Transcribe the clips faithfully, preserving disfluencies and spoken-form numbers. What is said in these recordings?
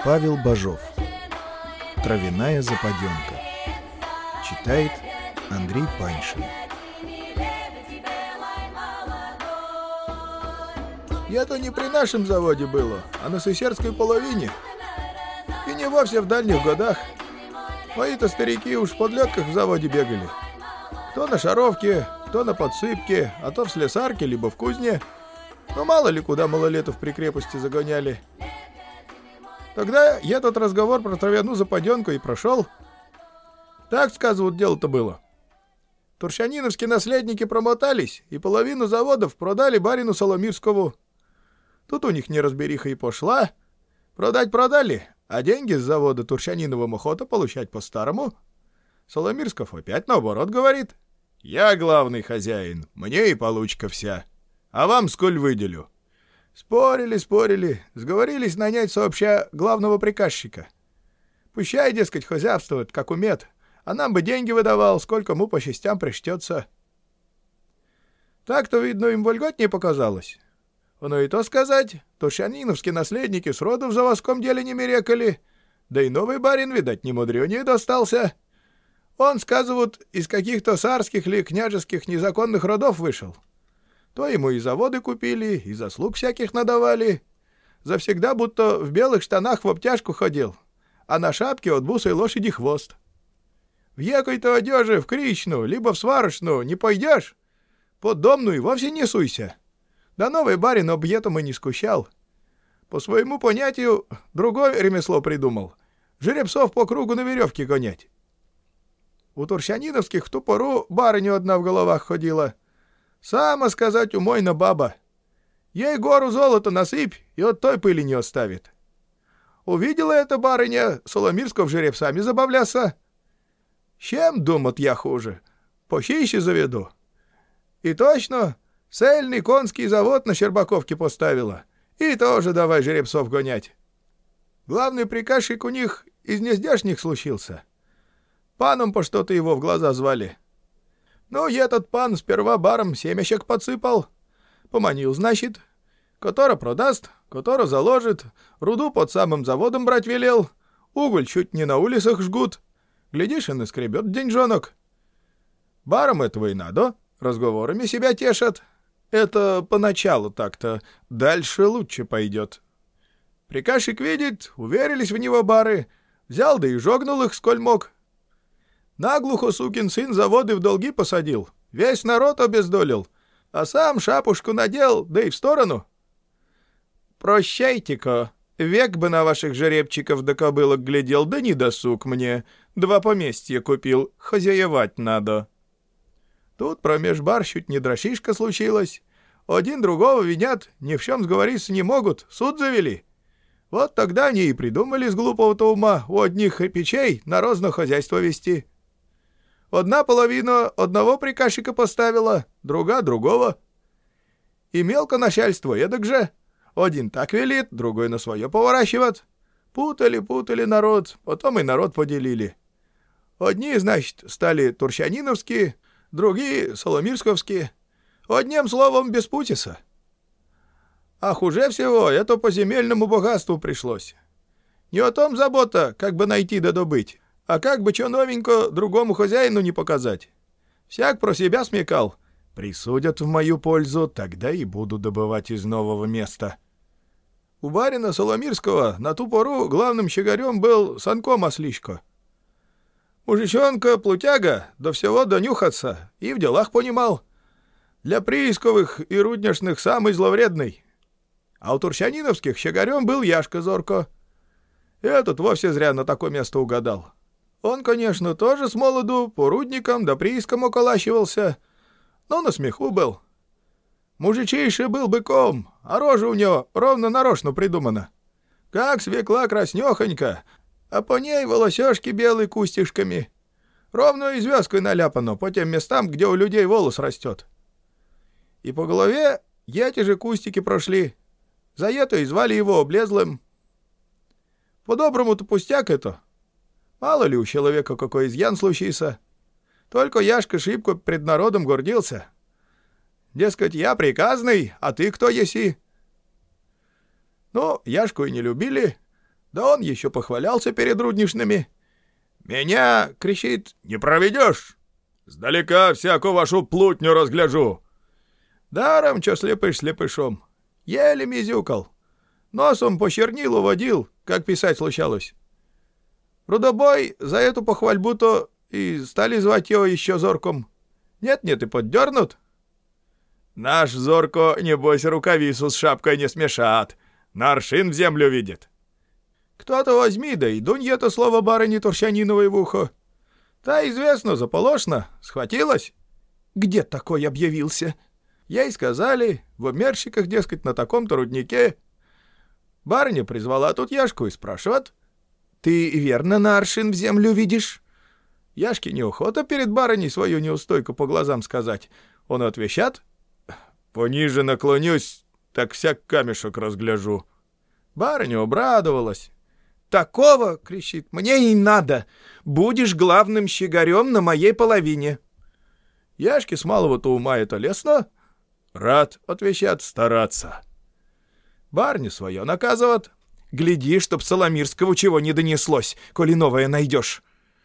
Павел Бажов. Травяная западенка. Читает Андрей Паньшин. Я-то не при нашем заводе было, а на сысерской половине. И не вовсе в дальних годах. Мои-то старики уж в подлетках в заводе бегали. Кто на шаровке, кто на подсыпке, а то в слесарке, либо в кузне. Ну, мало ли куда малолетов при крепости загоняли. Тогда я тот разговор про травяную западенку и прошел. Так, сказывают, дело-то было. Турчаниновские наследники промотались и половину заводов продали барину Соломирскову. Тут у них неразбериха и пошла. Продать продали, а деньги с завода Турчаниновым охота получать по-старому. Соломирсков опять наоборот говорит: «Я главный хозяин, мне и получка вся. А вам сколь выделю?» Спорили, спорили, сговорились нанять сообща главного приказчика. Пущай, дескать, хозяйствует, как умеет, а нам бы деньги выдавал, сколько му по частям причтется. Так-то, видно, им вольготнее показалось. Оно и то сказать, турчаниновские наследники сроду в заводском деле не мерекали, да и новый барин, видать, не мудрёнее достался. Он, сказывают, из каких-то царских ли княжеских незаконных родов вышел. То ему и заводы купили, и заслуг всяких надавали. Завсегда будто в белых штанах в обтяжку ходил, а на шапке от бусой лошади хвост. В якой-то одежи в кричну, либо в сварочну не пойдешь, под домну и вовсе не суйся. Да новый барин об этом и не скучал. По своему понятию другое ремесло придумал — жеребцов по кругу на веревке гонять. У турчаниновских в ту пору барыню одна в головах ходила. Сама сказать умойна баба. Ей гору золота насыпь, и от той пыли не оставит. Увидела эта барыня Соломирсков жеребцами забавляться. Чем, думат, я хуже? Пощище заведу. И точно, цельный конский завод на Щербаковке поставила. И тоже давай жеребцов гонять. Главный приказчик у них из нездешних случился. Паном по что-то его в глаза звали. Ну, и этот пан сперва баром семечек подсыпал. Поманил, значит. Котора продаст, котора заложит, руду под самым заводом брать велел. Уголь чуть не на улицах жгут. Глядишь, и наскребет деньжонок. Барам этого и надо, разговорами себя тешат. Это поначалу так-то, дальше лучше пойдет. Приказчик видит, уверились в него бары, взял да и жогнул их сколь мог. Наглухо сукин сын заводы в долги посадил, весь народ обездолил, а сам шапушку надел, да и в сторону. Прощайте-ка, век бы на ваших жеребчиков да кобылок глядел, да не досуг мне, два поместья купил, хозяевать надо. Тут промеж бар чуть не драшишка случилась, один другого винят, ни в чем сговориться не могут, суд завели. Вот тогда они и придумали с глупого-то ума у одних печей народное хозяйство вести. Одна половина одного приказчика поставила, друга другого. И мелко начальство эдак же. Один так велит, другой на свое поворачивает. Путали, путали народ, потом и народ поделили. Одни, значит, стали турчаниновские, другие — соломирсковские. Одним словом, без путиса. А хуже всего это по земельному богатству пришлось. Не о том забота, как бы найти да добыть, а как бы чё новенько другому хозяину не показать. Всяк про себя смекал. Присудят в мою пользу, тогда и буду добывать из нового места. У барина Соломирского на ту пору главным щегарем был Санко Масличко. Мужичонка плутяга, до всего донюхаться, и в делах понимал. Для приисковых и рудняшных самый зловредный. А у турчаниновских щегарем был Яшка Зорко. Этот вовсе зря на такое место угадал. Он, конечно, тоже с молоду по рудникам да приискам околачивался, но на смеху был. Мужичейший был быком, а рожа у него ровно нарочно придумана. Как свекла краснёхонька, а по ней волосёшки белые кустишками. Ровно и звёздкой наляпано по тем местам, где у людей волос растет. И по голове эти же кустики прошли. За это и звали его облезлым. По-доброму-то пустяк это. Мало ли у человека какой изъян случится. Только Яшка шибко пред народом гордился. Дескать, я приказный, а ты кто еси? Ну, Яшку и не любили, Да он еще похвалялся перед рудничными. Меня, кричит, не проведешь. Сдалека всякую вашу плутню разгляжу. Даром, что слепыш слепышом. Еле мизюкал. Носом по чернилу водил, как писать случалось. Рудобой за эту похвальбу-то и стали звать его еще Зорком. Нет-нет, и поддернут. Наш Зорко, небось, рукавицу с шапкой не смешат. На аршин в землю видит. Кто-то возьми, да и дунь это слово барыне Турчаниновой в ухо. Та, известно, заполошно, схватилась. Где такой объявился? Ей сказали, в обмерщиках, дескать, на таком-то руднике. Барыня призвала тут Яшку и спрашивает. Ты верно на аршин в землю видишь? Яшке неохота перед барыней свою неустойку по глазам сказать. Он отвечает. Пониже наклонюсь, так всяк камешек разгляжу. Барыня обрадовалась. «Такого, — кричит, — мне и надо. Будешь главным щегарем на моей половине». Яшке с малого-то ума это лестно. Рад, — отвечает, — стараться. Барни свое наказывает. Гляди, чтоб Соломирского чего не донеслось, коли новое найдешь.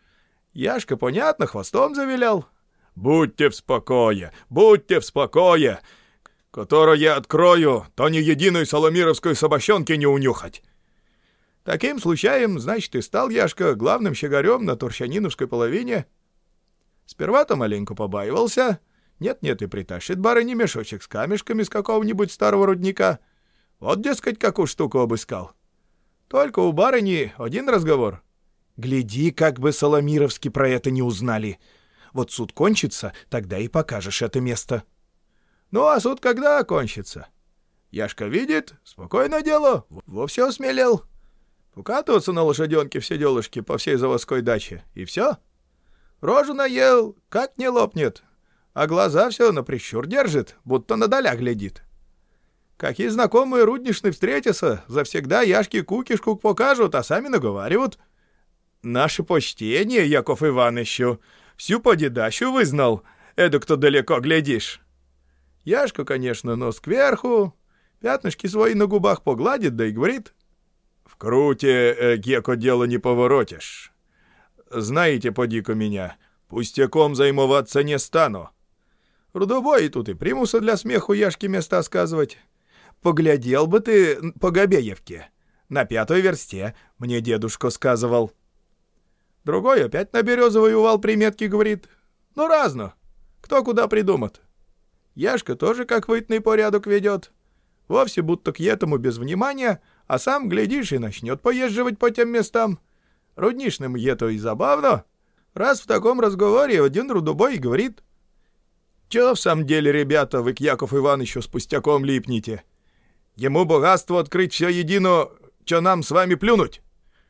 Яшка, понятно, хвостом завилял. «Будьте в спокое, будьте в спокое. Которую я открою, то ни единой соломировской собачонки не унюхать». Таким случаем, значит, и стал Яшка главным щегарем на Турчаниновской половине. Сперва-то маленько побаивался. Нет-нет, и притащит барыне мешочек с камешками с какого-нибудь старого рудника. Вот, дескать, какую штуку обыскал. Только у барыни один разговор. «Гляди, как бы соломировски про это не узнали. Вот суд кончится, тогда и покажешь это место». Ну, а суд когда кончится? Яшка видит, спокойное дело, вовсе осмелел. Укатываться на лошаденке все делушки по всей заводской даче, и все. Рожу наел, как не лопнет, а глаза все на прищур держит, будто на доля глядит. Какие знакомые рудничные встретятся, завсегда Яшке кукишку покажут, а сами наговаривают. Наше почтение, Яков Иванычу, всю подедащу вызнал, эдак-то далеко глядишь. Яшка, конечно, нос кверху, пятнышки свои на губах погладит, да и говорит. В круте, э, Геко, дело не поворотишь. Знаете, поди-ка меня, пустяком займоваться не стану. Рудобой тут и примуса для смеху Яшке места сказывать. Поглядел бы ты по Гобеевке. На пятой версте, мне дедушка сказывал. Другой опять на березовый увал приметки говорит. Ну, разно. Кто куда придумает. Яшка тоже как вытный порядок ведет. Вовсе будто к этому без внимания, а сам, глядишь, и начнет поезживать по тем местам. Рудничным ето и забавно. Раз в таком разговоре один Рудобой говорит. Чё в самом деле, ребята, вы к Якову Ивановичу с пустяком липнете? Ему богатство открыть все едино, чё нам с вами плюнуть?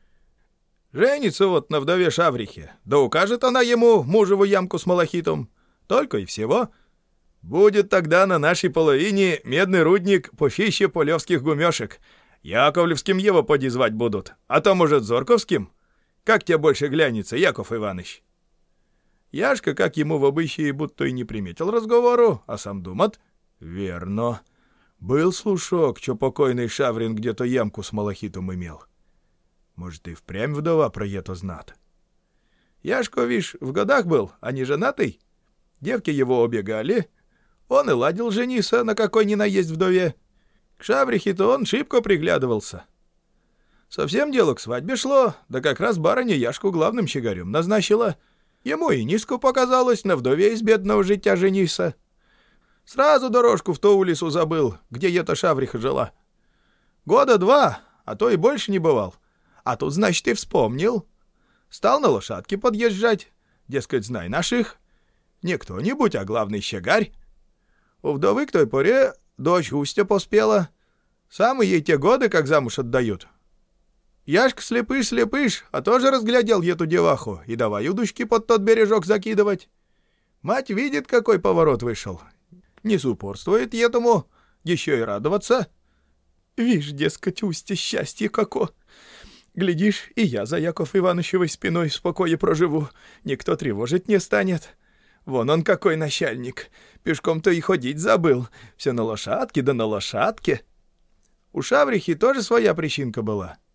Женится вот на вдове Шаврихе, да укажет она ему мужеву ямку с малахитом. Только и всего. Будет тогда на нашей половине медный рудник пощище полевских гумешек. Яковлевским его поди звать будут, а то, может, Зорковским? Как тебе больше глянется, Яков Иваныч? Яшка, как ему в обычае, будто и не приметил разговору, а сам думает. Верно. Был слушок, что покойный Шаврин где-то ямку с малахитом имел. Может, и впрямь вдова про это знат. Яшка, вишь, в годах был, а не женатый. Девки его убегали. Он и ладил жениться на какой ни наесть вдове. К Шаврихе-то он шибко приглядывался. Совсем дело к свадьбе шло, да как раз барыня Яшку главным щегарем назначила. Ему и низко показалось на вдове из бедного житья жениться. Сразу дорожку в ту улицу забыл, где эта Шавриха жила. Года два, а то и больше не бывал. А тут, значит, и вспомнил. Стал на лошадке подъезжать. Дескать, знай наших. Не кто-нибудь, а главный щегарь. У вдовы к той поре дочь Устя поспела. Сам ей те годы, как замуж отдают. Яшка слепыш-слепыш, а тоже разглядел эту деваху и давай удочки под тот бережок закидывать. Мать видит, какой поворот вышел. Не супорствует этому, еще и радоваться. Вишь, дескать, Устя, счастье како. Глядишь, и я за Яков Ивановичевой спиной в спокое проживу. Никто тревожить не станет. Вон он какой начальник. Пешком-то и ходить забыл. Все на лошадке да на лошадке. У Шаврихи тоже своя причинка была.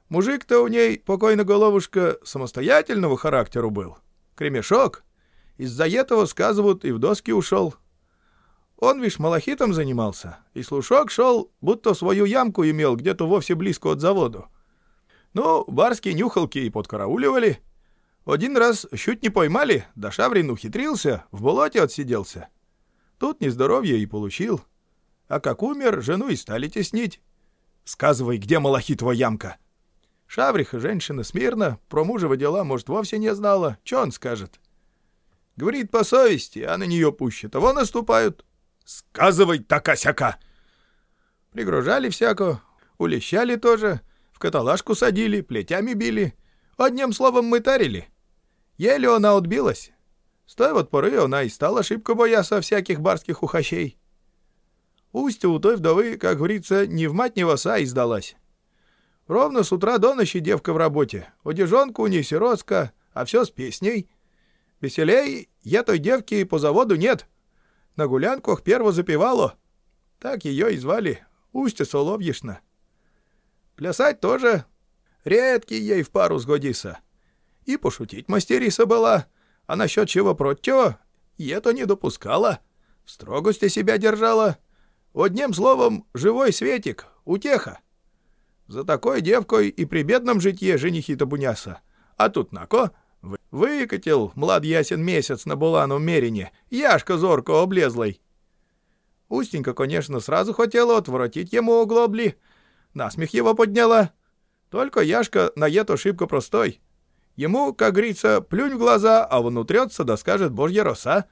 Мужик-то у ней, покойная головушка, самостоятельного характеру был. Кремешок. Из-за этого, сказывают, и в доски ушел. Он, вишь, малахитом занимался, и слушок шел, будто свою ямку имел где-то вовсе близко от заводу. Ну, барские нюхалки и подкарауливали. Один раз чуть не поймали, да Шаврин ухитрился, в болоте отсиделся. Тут нездоровье и получил. А как умер, жену и стали теснить. Сказывай, где малахитова ямка? Шавриха, женщина смирно, про мужева дела, может, вовсе не знала. Че он скажет? Говорит по совести, а на нее пуще того наступают. Сказывай, така-сяка! Пригружали всяко, улещали тоже, в каталажку садили, плетями били. Одним словом, мытарили. Еле она отбилась. С той вот поры она и стала шибко бояться всяких барских ухащей. Устья у той вдовы, как говорится, ни в мать, ни в оса издалась. Ровно с утра до ночи девка в работе. Одежонка у ней сиротска, а все с песней. Веселей я той девки по заводу нет. На гулянках перво запевало. Так ее и звали, Устья Соловьишна. Плясать тоже редкий ей в пару сгодится. И пошутить мастериса была, а насчет чего против, это не допускала. В строгости себя держала. Одним словом, живой светик, утеха. За такой девкой и при бедном житье женихи-то буняса. А тут нако, выкатил млад ясен месяц на буланом мерине, Яшка зорко облезлой. Устенька, конечно, сразу хотела отворотить ему оглобли, насмех его подняла. Только Яшка на ето шибко простой. Ему, как говорится, плюнь в глаза, а он утрется, да скажет божья роса.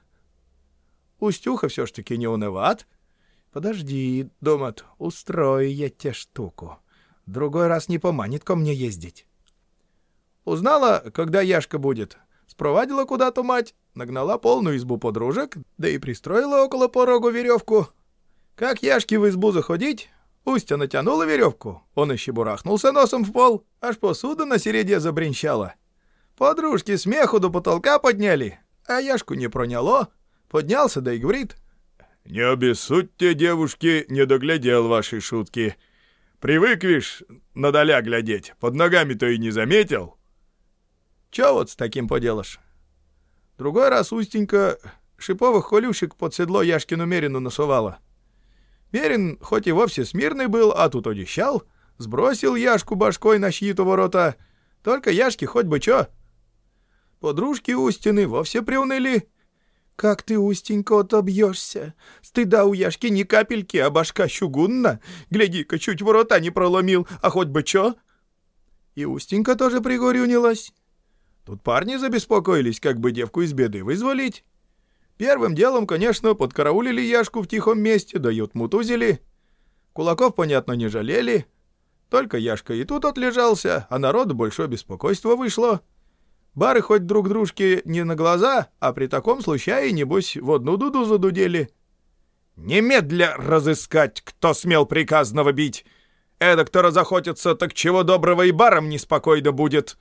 Устюха все ж таки не уныват. Подожди, думает, устрою я те штуку. Другой раз не поманит ко мне ездить. Узнала, когда Яшка будет. Спровадила куда-то мать, нагнала полную избу подружек, да и пристроила около порогу веревку. Как Яшке в избу заходить, Устья натянула веревку, он еще бурахнулся носом в пол, аж посуда на середе забринчала. Подружки смеху до потолка подняли, а Яшку не проняло. Поднялся, да и говорит: «Не обессудьте, девушки, не доглядел вашей шутки. Привык, вишь, надаля глядеть, под ногами-то и не заметил». Чё вот с таким поделаешь? Другой раз Устенька шиповых колюшек под седло Яшкину Мерину насувала. Мерин хоть и вовсе смирный был, а тут одещал, сбросил Яшку башкой на щиту ворота. Только Яшке хоть бы чё. Подружки Устины вовсе приуныли. «Как ты, Устенька, отобьешься? Стыда у Яшки ни капельки, а башка чугунна. Гляди-ка, чуть ворота не проломил, а хоть бы чё». И Устенька тоже пригорюнилась. Тут парни забеспокоились, как бы девку из беды вызволить. Первым делом, конечно, подкараулили Яшку в тихом месте, да и отмутузили. Кулаков, понятно, не жалели. Только Яшка и тут отлежался, а народу большое беспокойство вышло. Бары хоть друг дружке не на глаза, а при таком случае, небось, в одну дуду задудели. «Немедля разыскать, кто смел приказного бить! Эдак-то разохотится, так чего доброго и барам неспокойно будет!»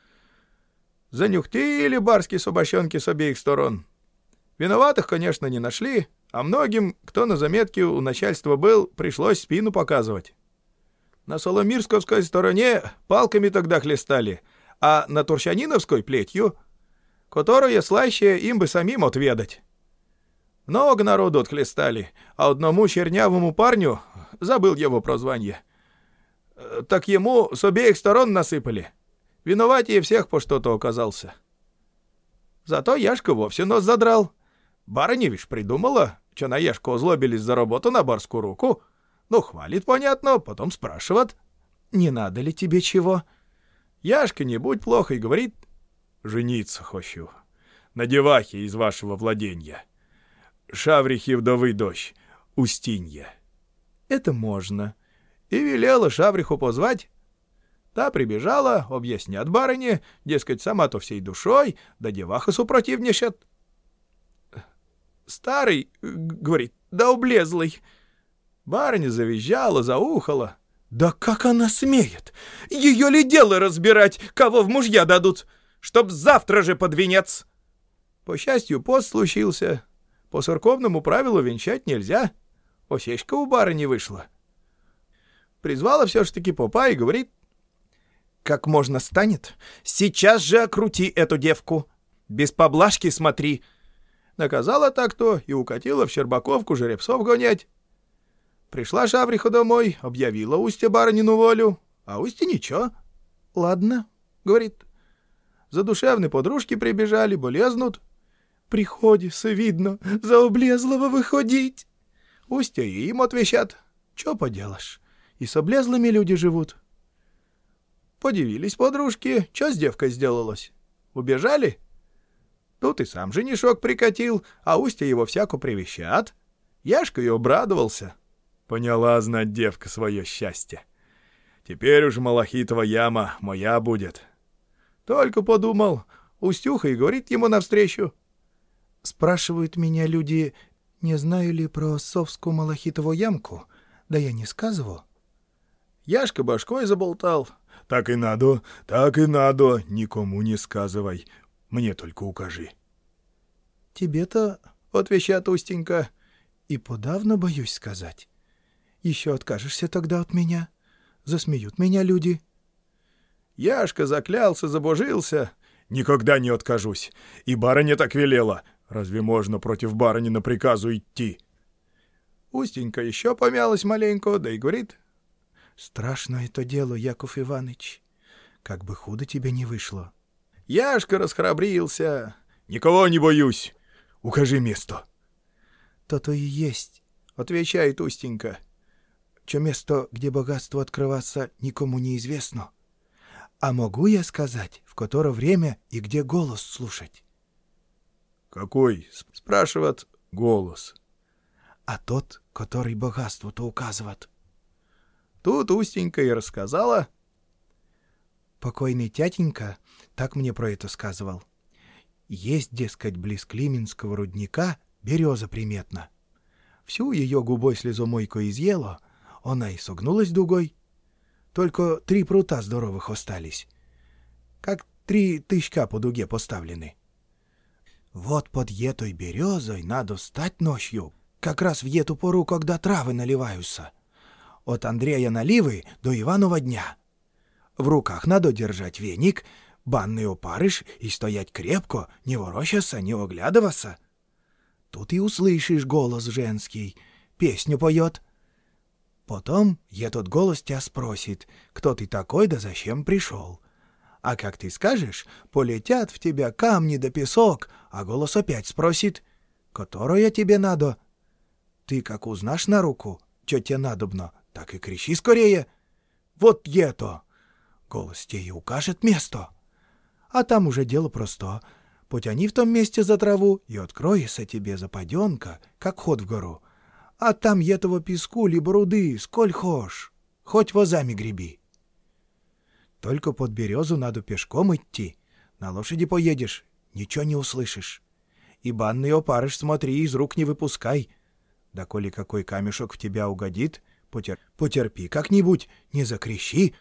Занюхтили барские собачонки с обеих сторон. Виноватых, конечно, не нашли, а многим, кто на заметке у начальства был, пришлось спину показывать. На Соломирсковской стороне палками тогда хлестали, а на Турчаниновской — плетью, которая слаще им бы самим отведать. Много народу отхлестали, а одному чернявому парню, забыл его прозвание, так ему с обеих сторон насыпали. Виноватее всех по что-то оказался. Зато Яшка вовсе нос задрал. Барыня, вишь, придумала, что на Яшку озлобились за работу на барскую руку. Ну, хвалит, понятно, потом спрашивает: «Не надо ли тебе чего?» Яшка, не будь плохо, и говорит: «Жениться хочу на девахе из вашего владения. Шаврихи вдовы дочь, Устинья». Это можно. И велела Шавриху позвать. Та прибежала, объяснят барыне, дескать, сама-то всей душой, да деваха супротивничает. «Старый, — говорит, — да облезлый». Барыня завизжала, заухала. «Да как она смеет? Ее ли дело разбирать, кого в мужья дадут? Чтоб завтра же под венец!» По счастью, пост случился. По церковному правилу венчать нельзя. Осечка у барыни вышла. Призвала все ж таки попа и говорит: Как можно станет, сейчас же окрути эту девку. Без поблажки смотри. Наказала так-то и укатила в Щербаковку жеребцов гонять. Пришла Шавриха домой, объявила Устье барынину волю, а Устье ничего. Ладно, говорит. Задушевные подружки прибежали, болезнут. Приходится, видно, за облезлого выходить. Устья и им отвечат. Чё поделаешь, и с облезлыми люди живут. Подивились подружки, чё с девкой сделалось? Убежали? Тут и сам женишок прикатил, а Устья его всяко привещат. Яшка и обрадовался. Поняла, знать, девка свое счастье. Теперь уж Малахитова яма моя будет. Только подумал, Устюха и говорит ему навстречу. Спрашивают меня люди, не знаю ли про Совскую Малахитову ямку, да я не сказываю. Яшка башкой заболтал. Так и надо, так и надо, никому не сказывай, мне только укажи. Тебе-то, отвечает Устенька, и подавно боюсь сказать. Еще откажешься тогда от меня, засмеют меня люди. Яшка заклялся, забожился. Никогда не откажусь, и барыня так велела. Разве можно против барынина приказу идти? Устенька еще помялась маленько, да и говорит. Страшно это дело, Яков Иваныч. Как бы худо тебе не вышло. Яшка расхрабрился. Никого не боюсь. Укажи место. То-то и есть, отвечает Устенька. Че место, где богатство открываться, никому не известно. А могу я сказать, в которое время и где голос слушать? Какой, спрашивает, голос? А тот, который богатству-то указывает. Тут Устенька и рассказала. Покойный тятенька так мне про это сказывал. Есть, дескать, близ Клименского рудника береза приметна. Всю ее губой слезомойку изъела, она и согнулась дугой. Только три прута здоровых остались. Как три тычка по дуге поставлены. Вот под етой березой надо стать ночью, как раз в ету пору, когда травы наливаются. От Андрея наливы до Иванова дня. В руках надо держать веник, банный опарыш и стоять крепко, не ворочаться, не оглядываться. Тут и услышишь голос женский, песню поет. Потом этот голос тебя спросит, кто ты такой да зачем пришел. А как ты скажешь, полетят в тебя камни да песок, а голос опять спросит, которое тебе надо. Ты как узнашь на руку, что тебе надобно, так и кричи скорее. Вот ето. Голос тебе и укажет место. А там уже дело просто. Потяни в том месте за траву, и откроется тебе западенка, как ход в гору. А там этого песку либо руды, сколь хошь, хоть возами греби. Только под березу надо пешком идти. На лошади поедешь, ничего не услышишь. И банный опарыш смотри, из рук не выпускай. Да коли какой камешек в тебя угодит, потер... потерпи как-нибудь, не закричи.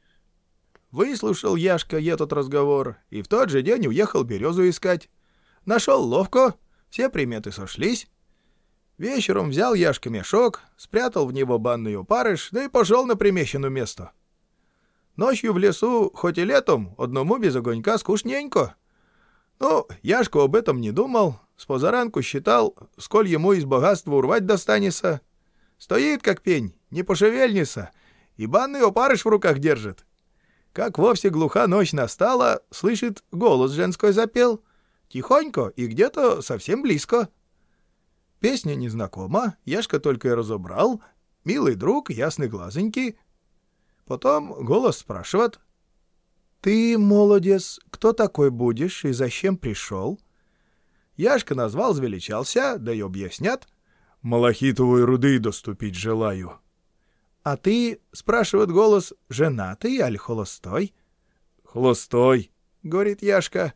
Выслушал Яшка этот разговор и в тот же день уехал березу искать. Нашел ловко, все приметы сошлись. Вечером взял Яшка мешок, спрятал в него банный опарыш, да и пошел на примеченное место. Ночью в лесу, хоть и летом, одному без огонька скучненько. Ну, Яшка об этом не думал, с позаранку считал, сколь ему из богатства урвать достанется. Стоит, как пень, не пошевельнется, и банный опарыш в руках держит. Как вовсе глуха ночь настала, слышит, голос женской запел. Тихонько и где-то совсем близко. Песня незнакома, Яшка только и разобрал. Милый друг, ясный глазонький. Потом голос спрашивает. «Ты, молодец, кто такой будешь и зачем пришел?» Яшка назвал, звеличался, да и объяснят. «Малахитовой руды доступить желаю». «А ты, — спрашивает голос, — женатый аль холостой?» «Холостой», — говорит Яшка.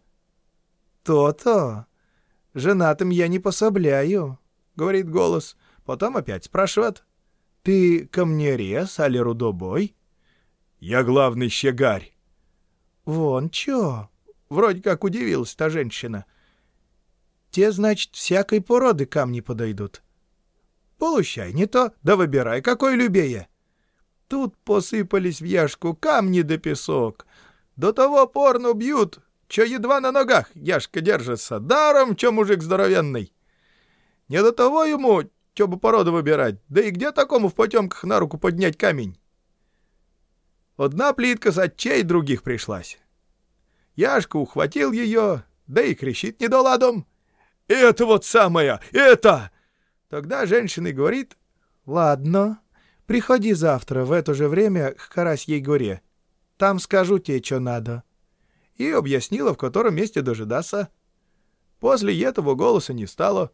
«То-то. Женатым я не пособляю», — говорит голос. Потом опять спрашивает. «Ты камнерез али рудобой?» «Я главный щегарь». «Вон чё!» — вроде как удивилась та женщина. «Те, значит, всякой породы камни подойдут». «Полущай не то, да выбирай, какой любее». Тут посыпались в Яшку камни да песок. До того порно бьют, чё едва на ногах Яшка держится, даром, чё мужик здоровенный. Не до того ему, чё бы породу выбирать, да и где такому в потемках на руку поднять камень? Одна плитка с отчей других пришлась. Яшка ухватил ее, да и кричит недоладом: «Это вот самое, это!» Тогда женщина и говорит: «Ладно, приходи завтра в это же время к Карасьей горе. Там скажу тебе, что надо». И объяснила, в котором месте дожидаться. После этого голоса не стало.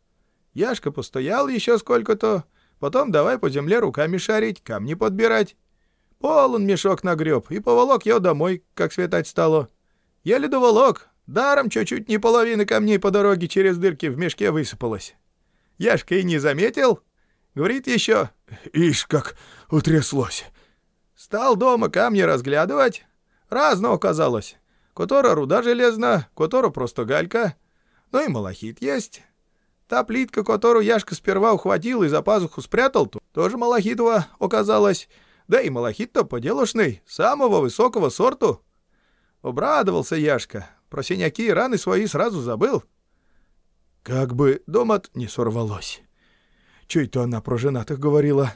Яшка постоял еще сколько-то, потом давай по земле руками шарить, камни подбирать. Полон мешок нагреб и поволок его домой, как светать стало. Еле доволок, даром чуть-чуть не половины камней по дороге через дырки в мешке высыпалось. Яшка и не заметил. Говорит еще: «Ишь, как утряслось!» Стал дома камни разглядывать. Разно оказалось. Котора руда железна, котора просто галька. Ну и малахит есть. Та плитка, которую Яшка сперва ухватил и за пазуху спрятал, тоже малахитова оказалась. Да и малахит-то поделушный, самого высокого сорту. Обрадовался Яшка. Про синяки и раны свои сразу забыл. Как бы дома не сорвалось. Чё это она про женатых говорила?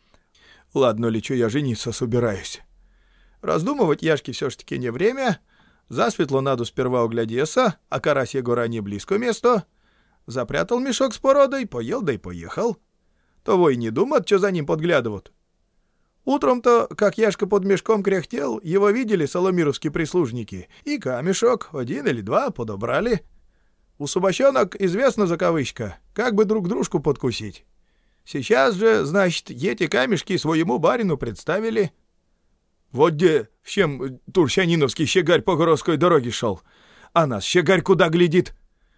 Ладно, лечу я жениться собираюсь. Раздумывать Яшке все ж таки не время. Засветло надо сперва углядеться, а Карасья гора не близко место. Запрятал мешок с породой, поел да и поехал. Того и не думат, что за ним подглядывают. Утром-то, как Яшка под мешком кряхтел, его видели соломировские прислужники, и камешок, один или два, подобрали. У собачонок известна заковычка, как бы друг дружку подкусить. Сейчас же, значит, эти камешки своему барину представили. Вот где, с чем турчаниновский щегарь по городской дороге шел, а нас щегарь куда глядит?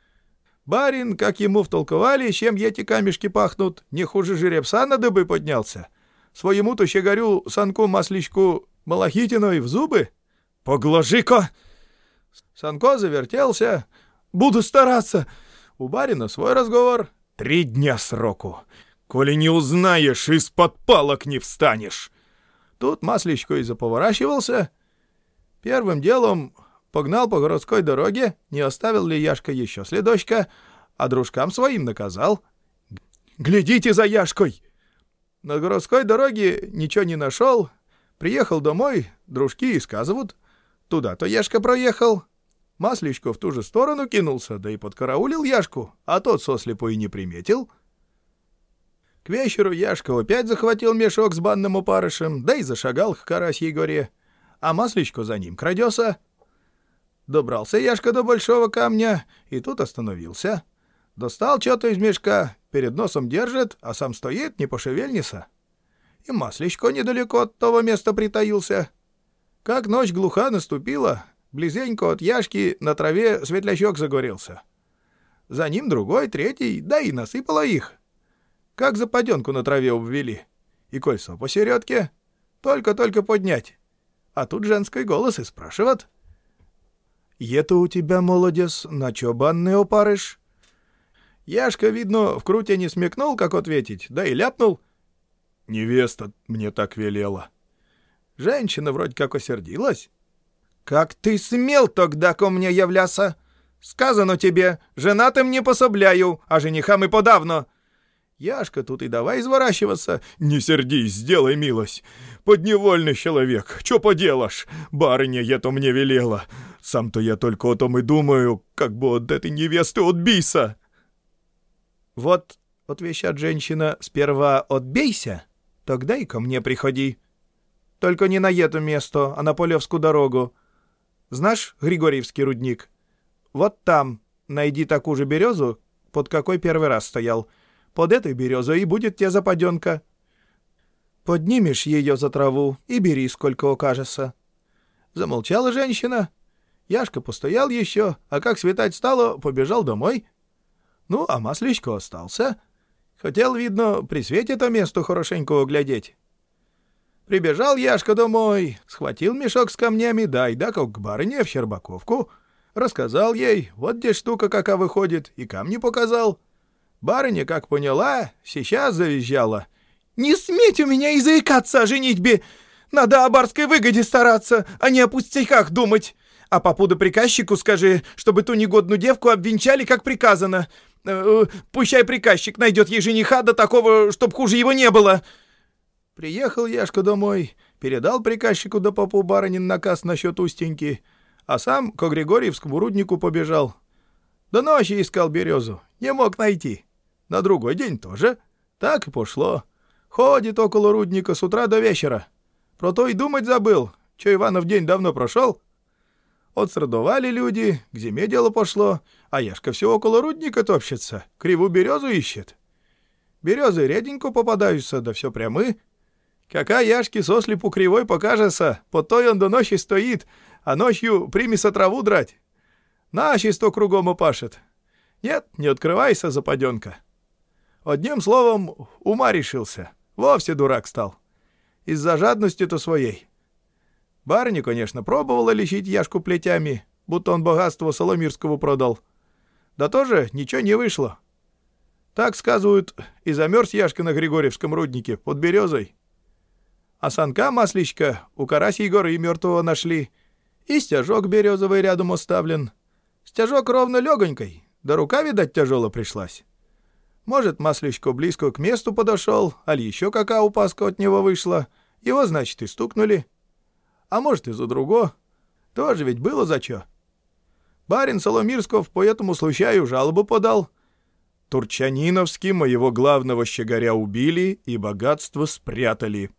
Барин, как ему втолковали, чем эти камешки пахнут, не хуже жеребца на дыбы поднялся. Своему-то щегарю Санку Масличку Малахитиной в зубы? Поглажи-ка! Санко завертелся. Буду стараться. У барина свой разговор. Три дня сроку. Коли не узнаешь, из-под палок не встанешь. Тут Масличко и заповорачивался. Первым делом погнал по городской дороге, не оставил ли Яшка еще следочка, а дружкам своим наказал: «Глядите за Яшкой!» На городской дороге ничего не нашел. Приехал домой, дружки и сказывают: туда-то Яшка проехал. Масличко в ту же сторону кинулся, да и подкараулил Яшку, а тот сослепу и не приметил. К вечеру Яшка опять захватил мешок с банным опарышем, да и зашагал к Карасьей горе, а Масличко за ним крадется. Добрался Яшка до большого камня и тут остановился. Достал что-то из мешка, перед носом держит, а сам стоит, не пошевельнется. И Масличко недалеко от того места притаился. Как ночь глуха наступила, близенько от Яшки на траве светлячок загорелся. За ним другой, третий, да и насыпало их. Как западенку на траве обвели. И кольцо посередке. Только-только поднять. А тут женский голос и спрашивает: «Это у тебя, молодец, на чё банный опарыш?» Яшка, видно, в круте не смекнул, как ответить, да и ляпнул: «Невеста мне так велела». Женщина вроде как осердилась. «Как ты смел тогда ко мне являться? Сказано тебе, женатым не пособляю, а женихам и подавно». Яшка тут и давай изворачиваться. «Не сердись, сделай милость. Подневольный человек, чё поделашь? Барыня это мне велела. Сам-то я только о том и думаю, как бы от этой невесты отбийся». «Вот, — отвечает женщина, — сперва отбейся, тогда и ко мне приходи. Только не на это место, а на Полевскую дорогу. Знаешь Григорьевский рудник? Вот там найди такую же березу, под какой первый раз стоял. Под этой березой и будет тебе западенка. Поднимешь ее за траву и бери, сколько окажется». Замолчала женщина. Яшка постоял еще, а как светать стало, побежал домой. Ну, а Масличко остался. Хотел, видно, при свете-то место хорошенько оглядеть. Прибежал Яшка домой, схватил мешок с камнями, да и да как к барыне в Щербаковку. Рассказал ей, вот где штука какая выходит, и камни показал. Барыня, как поняла, сейчас завизжала: «Не сметь у меня и заикаться о женитьбе! Надо о барской выгоде стараться, а не о пустяках думать. А попуда приказчику скажи, чтобы ту негодную девку обвенчали, как приказано. Э, пущай приказчик найдет ей жениха до такого, чтоб хуже его не было». Приехал Яшка домой, передал приказчику да попу барынин наказ насчет Устеньки, а сам ко Григорьевскому руднику побежал. До ночи искал березу, не мог найти. На другой день тоже. Так и пошло. Ходит около рудника с утра до вечера. Про то и думать забыл, что Иванов день давно прошел. Отсрадовали люди, к зиме дело пошло, а Яшка все около рудника топчется, кривую березу ищет. Березы реденько попадаются, да все прямы. Какая Яшке сослепу кривой покажется, по той он до ночи стоит, а ночью примется траву драть. Наши сто кругом упашет. Нет, не открывайся, западенка. Одним словом, ума решился, вовсе дурак стал. Из-за жадности-то своей. Барыня, конечно, пробовала лечить Яшку плетями, будто он богатство Соломирского продал. Да тоже ничего не вышло. Так, сказывают, и замерз Яшка на Григорьевском руднике под березой. А санка масличка у Карасьей горы мертвого нашли, и стяжок березовый рядом оставлен. Стяжок ровно легонькой, да рука, видать, тяжело пришлась. Может, масличко близко к месту подошел, али еще какая упаска от него вышла, его, значит, и стукнули. А может, из-за другого. Тоже ведь было за чё. Барин Соломирсков по этому случаю жалобу подал. Турчаниновски моего главного щегаря убили и богатство спрятали.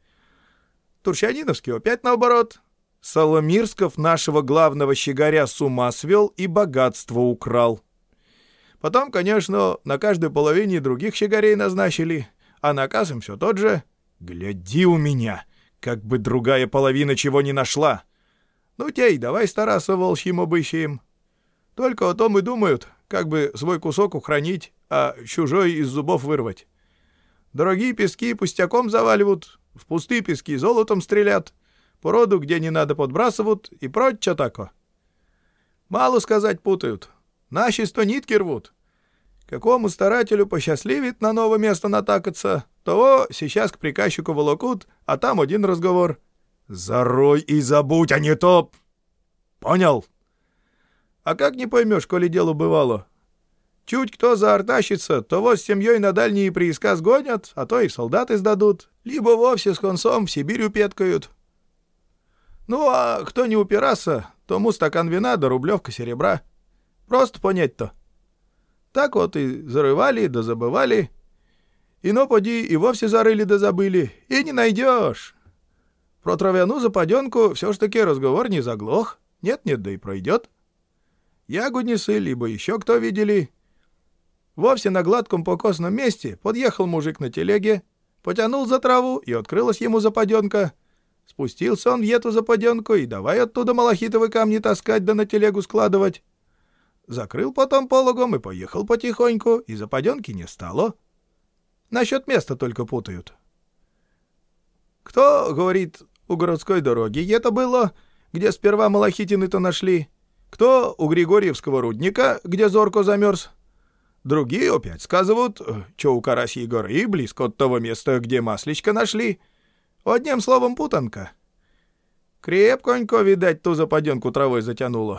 Турчаниновский опять наоборот. Соломирсков нашего главного щегаря с ума свел и богатство украл. Потом, конечно, на каждой половине других щегарей назначили, а наказ им все тот же. «Гляди у меня, как бы другая половина чего не нашла. Ну, тей, давай стараться волчьим обыщием. Только о том и думают, как бы свой кусок ухранить, а чужой из зубов вырвать. Дорогие пески пустяком заваливают, в пустые пески золотом стрелят, породу где не надо подбрасывают и прочее тако. Мало сказать путают, наши сто нитки рвут. Какому старателю посчастливит на новое место натакаться, того сейчас к приказчику волокут, а там один разговор. Зарой и забудь, а не то... Понял? А как не поймешь, коли дело бывало? Чуть кто заортачится, того с семьей на дальние прииска сгонят, а то и солдаты сдадут, либо вовсе с концом в Сибирь упеткают. Ну, а кто не упирался, тому стакан вина да рублевка серебра. Просто понять-то. Так вот и зарывали, да забывали. И ну поди и вовсе зарыли да забыли, и не найдешь. Про травяну западенку все ж таки разговор не заглох. Нет-нет, да и пройдет. Ягодницы, либо еще кто видели. Вовсе на гладком покосном месте подъехал мужик на телеге, потянул за траву, и открылась ему западенка. Спустился он в эту западенку и давай оттуда малахитовые камни таскать да на телегу складывать. Закрыл потом пологом и поехал потихоньку, и западенки не стало. Насчет места только путают. Кто, говорит, у городской дороги это было, где сперва малахитины-то нашли? Кто у Григорьевского рудника, где зорко замерз? Другие опять сказывают, что у Карасьей горы, близко от того места, где масличко нашли. Одним словом, путанка. Крепконько, видать, ту западенку травой затянуло.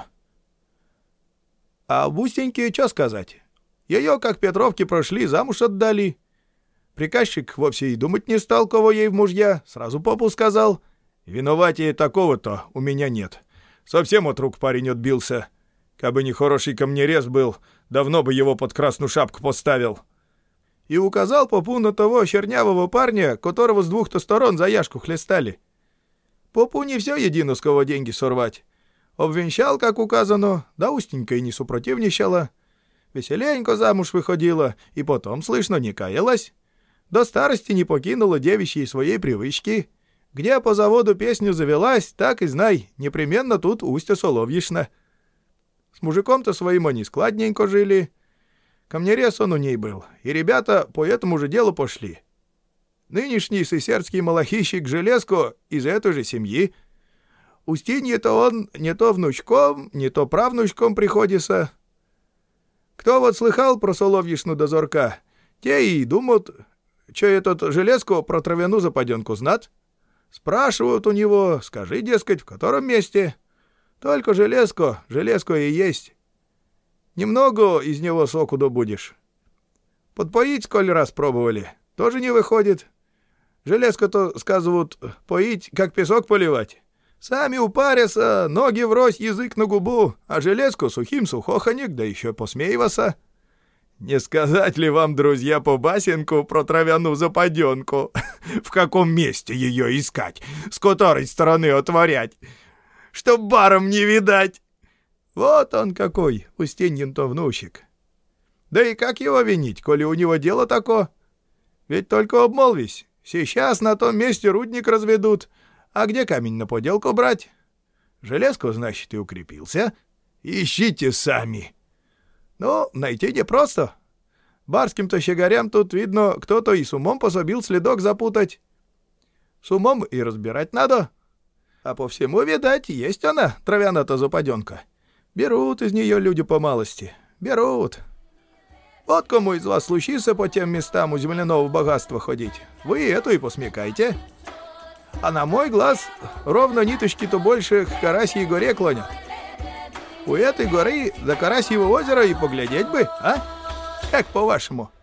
А об Устеньке что сказать? Ее, как Петровки прошли, замуж отдали. Приказчик вовсе и думать не стал, кого ей в мужья, сразу попу сказал. Виноватее такого-то у меня нет. Совсем от рук парень отбился. Кабы не хороший камнерез был, давно бы его под красную шапку поставил. И указал попу на того чернявого парня, которого с двух-то сторон за Яшку хлестали. Попу не все едино с кого деньги сорвать. Обвенчал, как указано, да Устенька и не супротивничала. Веселенько замуж выходила, и потом, слышно, не каялась. До старости не покинула девичьей своей привычки. Где по заводу песню завелась, так и знай, непременно тут Устья Соловьишна. С мужиком-то своим они складненько жили. Камнерез он у ней был, и ребята по этому же делу пошли. Нынешний сысердский малахищик Железко из этой же семьи. Устинье-то он не то внучком, не то правнучком приходится. Кто вот слыхал про Соловьишну дозорка, те и думают, что этот Железко про травяну западенку знат. Спрашивают у него, скажи, дескать, в котором месте. Только железко, железко и есть. Немного из него соку добудешь. Подпоить сколь раз пробовали, тоже не выходит. Железко-то, сказывают, поить, как песок поливать. Сами упарятся, ноги врозь, язык на губу, а железку сухим сухоханик, да еще посмеиваться. Не сказать ли вам, друзья, по басенку про травяную западенку? В каком месте ее искать, с которой стороны отворять, чтоб баром не видать? Вот он какой, Устиньин-то внучек. Да и как его винить, коли у него дело тако? Ведь только обмолвись, сейчас на том месте рудник разведут, а где камень на поделку брать? Железко, значит, и укрепился. Ищите сами. Ну, найти непросто. Барским-то щегарям тут, видно, кто-то и с умом пособил следок запутать. С умом и разбирать надо. А по всему, видать, есть она, травяная-то западенка. Берут из нее люди по малости. Берут. Вот кому из вас случится по тем местам у земляного богатства ходить, вы эту и посмекайте. А на мой глаз ровно ниточки-то больше к Карасьей горе клонят. У этой горы до Карасьего озера и поглядеть бы, а? Как по-вашему?